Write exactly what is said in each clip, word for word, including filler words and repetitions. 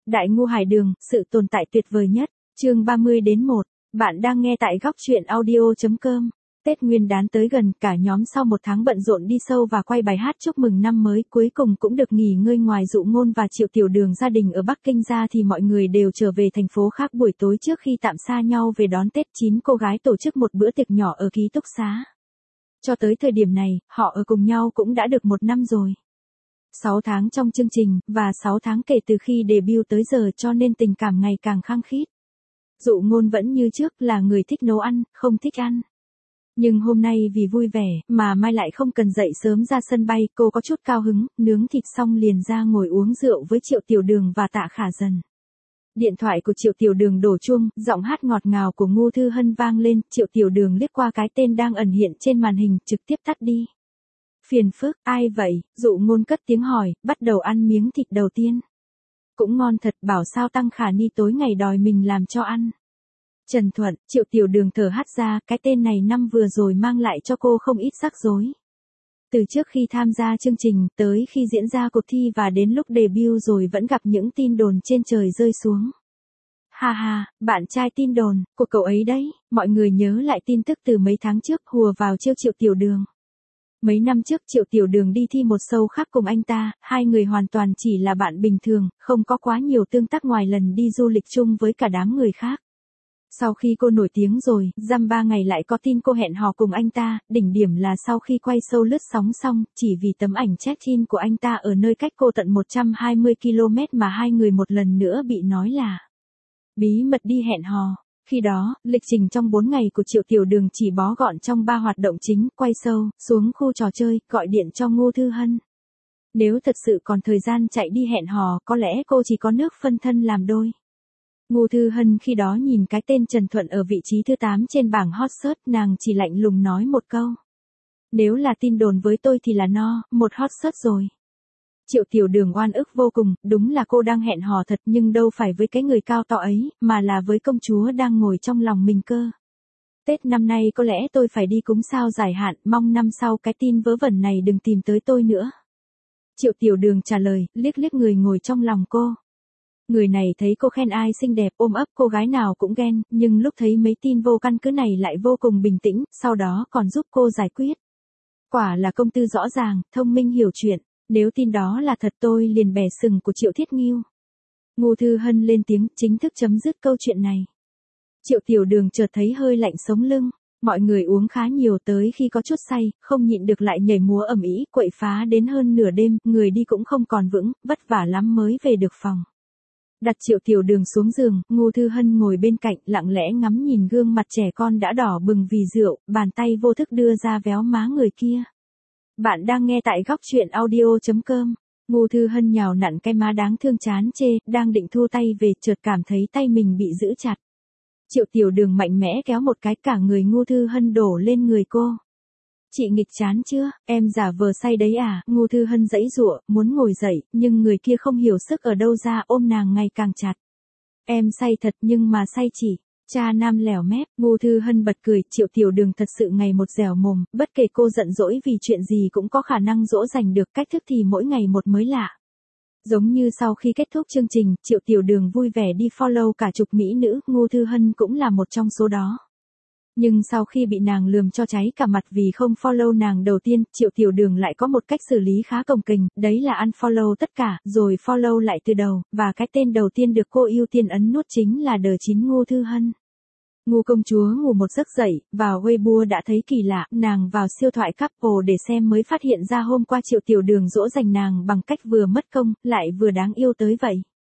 Đại Ngô Hải Đường, sự tồn tại tuyệt vời nhất. Chương ba mươi đến một. Bạn đang nghe tại góc truyện audio chấm com. Tết Nguyên đán tới gần, cả nhóm sau một tháng bận rộn đi sâu và quay bài hát chúc mừng năm mới, cuối cùng cũng được nghỉ ngơi. Ngoài Dụ Ngôn và Triệu Tiểu Đường gia đình ở Bắc Kinh ra thì mọi người đều trở về thành phố khác. Buổi tối trước khi tạm xa nhau về đón Tết, chín cô gái tổ chức một bữa tiệc nhỏ ở ký túc xá. Cho tới thời điểm này, họ ở cùng nhau cũng đã được một năm rồi. sáu tháng trong chương trình, và sáu tháng kể từ khi debut tới giờ, cho nên tình cảm ngày càng khăng khít. Dụ Ngôn vẫn như trước là người thích nấu ăn, không thích ăn. Nhưng hôm nay vì vui vẻ, mà Mai lại không cần dậy sớm ra sân bay, cô có chút cao hứng, nướng thịt xong liền ra ngồi uống rượu với Triệu Tiểu Đường và Tạ Khả Dần. Điện thoại của Triệu Tiểu Đường đổ chuông, giọng hát ngọt ngào của Ngô Thư Hân vang lên. Triệu Tiểu Đường liếc qua cái tên đang ẩn hiện trên màn hình, trực tiếp tắt đi. Phiền phức, ai vậy? Dụ Ngôn cất tiếng hỏi, bắt đầu ăn miếng thịt đầu tiên. Cũng ngon thật, bảo sao Tăng Khả Ni tối ngày đòi mình làm cho ăn. Trần Thuận, Triệu Tiểu Đường thở hắt ra, cái tên này năm vừa rồi mang lại cho cô không ít rắc rối. Từ trước khi tham gia chương trình, tới khi diễn ra cuộc thi và đến lúc debut rồi vẫn gặp những tin đồn trên trời rơi xuống. Ha ha, bạn trai tin đồn, của cậu ấy đấy, mọi người nhớ lại tin tức từ mấy tháng trước hùa vào chiêu Triệu Tiểu Đường. Mấy năm trước Triệu Tiểu Đường đi thi một show khác cùng anh ta, hai người hoàn toàn chỉ là bạn bình thường, không có quá nhiều tương tác ngoài lần đi du lịch chung với cả đám người khác. Sau khi cô nổi tiếng rồi, dăm ba ngày lại có tin cô hẹn hò cùng anh ta, đỉnh điểm là sau khi quay show lướt sóng xong, chỉ vì tấm ảnh check-in của anh ta ở nơi cách cô tận một trăm hai mươi ki lô mét mà hai người một lần nữa bị nói là bí mật đi hẹn hò. Khi đó, lịch trình trong bốn ngày của Triệu Tiểu Đường chỉ bó gọn trong ba hoạt động chính, quay show, xuống khu trò chơi, gọi điện cho Ngô Thư Hân. Nếu thật sự còn thời gian chạy đi hẹn hò, có lẽ cô chỉ có nước phân thân làm đôi. Ngô Thư Hân khi đó nhìn cái tên Trần Thuận ở vị trí thứ tám trên bảng hot search, nàng chỉ lạnh lùng nói một câu. Nếu là tin đồn với tôi thì là no, một hot search rồi. Triệu Tiểu Đường oan ức vô cùng, đúng là cô đang hẹn hò thật nhưng đâu phải với cái người cao to ấy, mà là với công chúa đang ngồi trong lòng mình cơ. Tết năm nay có lẽ tôi phải đi cúng sao giải hạn, mong năm sau cái tin vớ vẩn này đừng tìm tới tôi nữa. Triệu Tiểu Đường trả lời, liếc liếc người ngồi trong lòng cô. Người này thấy cô khen ai xinh đẹp, ôm ấp cô gái nào cũng ghen, nhưng lúc thấy mấy tin vô căn cứ này lại vô cùng bình tĩnh, sau đó còn giúp cô giải quyết. Quả là công tư rõ ràng, thông minh hiểu chuyện. Nếu tin đó là thật tôi liền bẻ sừng của Triệu Thiết Nghiêu. Ngô Thư Hân lên tiếng, chính thức chấm dứt câu chuyện này. Triệu Tiểu Đường chợt thấy hơi lạnh sống lưng. Mọi người uống khá nhiều tới khi có chút say, không nhịn được lại nhảy múa ầm ĩ, quậy phá đến hơn nửa đêm, người đi cũng không còn vững, vất vả lắm mới về được phòng. Đặt Triệu Tiểu Đường xuống giường, Ngô Thư Hân ngồi bên cạnh, lặng lẽ ngắm nhìn gương mặt trẻ con đã đỏ bừng vì rượu, bàn tay vô thức đưa ra véo má người kia. Bạn đang nghe tại góc truyện audio chấm com. Ngô Thư Hân nhào nặn cái má đáng thương chán chê, đang định thu tay về, chợt cảm thấy tay mình bị giữ chặt. Triệu Tiểu Đường mạnh mẽ kéo một cái, cả người Ngô Thư Hân đổ lên người cô. Chị nghịch chán chưa, em giả vờ say đấy à? Ngô Thư Hân giãy giụa, muốn ngồi dậy, nhưng người kia không hiểu sức ở đâu ra, ôm nàng ngày càng chặt. Em say thật nhưng mà say chỉ. Cha nam lèo mép, Ngô Thư Hân bật cười, Triệu Tiểu Đường thật sự ngày một dẻo mồm, bất kể cô giận dỗi vì chuyện gì cũng có khả năng dỗ dành được, cách thức thì mỗi ngày một mới lạ. Giống như sau khi kết thúc chương trình, Triệu Tiểu Đường vui vẻ đi follow cả chục mỹ nữ, Ngô Thư Hân cũng là một trong số đó. Nhưng sau khi bị nàng lườm cho cháy cả mặt vì không follow nàng đầu tiên, Triệu Tiểu Đường lại có một cách xử lý khá cồng kềnh, đấy là unfollow tất cả, rồi follow lại từ đầu, và cái tên đầu tiên được cô ưu tiên ấn nút chính là đờ chín Ngô Thư Hân. Ngô công chúa ngủ một giấc dậy, vào Weibo đã thấy kỳ lạ, nàng vào siêu thoại couple để xem mới phát hiện ra hôm qua Triệu Tiểu Đường dỗ dành nàng bằng cách vừa mất công, lại vừa đáng yêu tới vậy.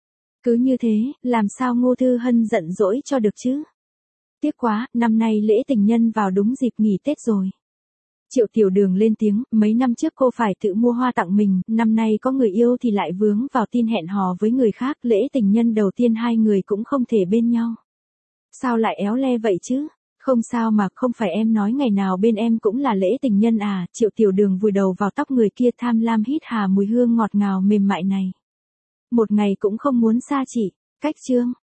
Cứ như thế, làm sao Ngô Thư Hân giận dỗi cho được chứ? Tiếc quá, năm nay lễ tình nhân vào đúng dịp nghỉ Tết rồi. Triệu Tiểu Đường lên tiếng, mấy năm trước cô phải tự mua hoa tặng mình, năm nay có người yêu thì lại vướng vào tin hẹn hò với người khác, lễ tình nhân đầu tiên hai người cũng không thể bên nhau. Sao lại éo le vậy chứ? Không sao mà, không phải em nói ngày nào bên em cũng là lễ tình nhân à? Triệu Tiểu Đường vùi đầu vào tóc người kia, tham lam hít hà mùi hương ngọt ngào mềm mại này. Một ngày cũng không muốn xa chị. Cách chương.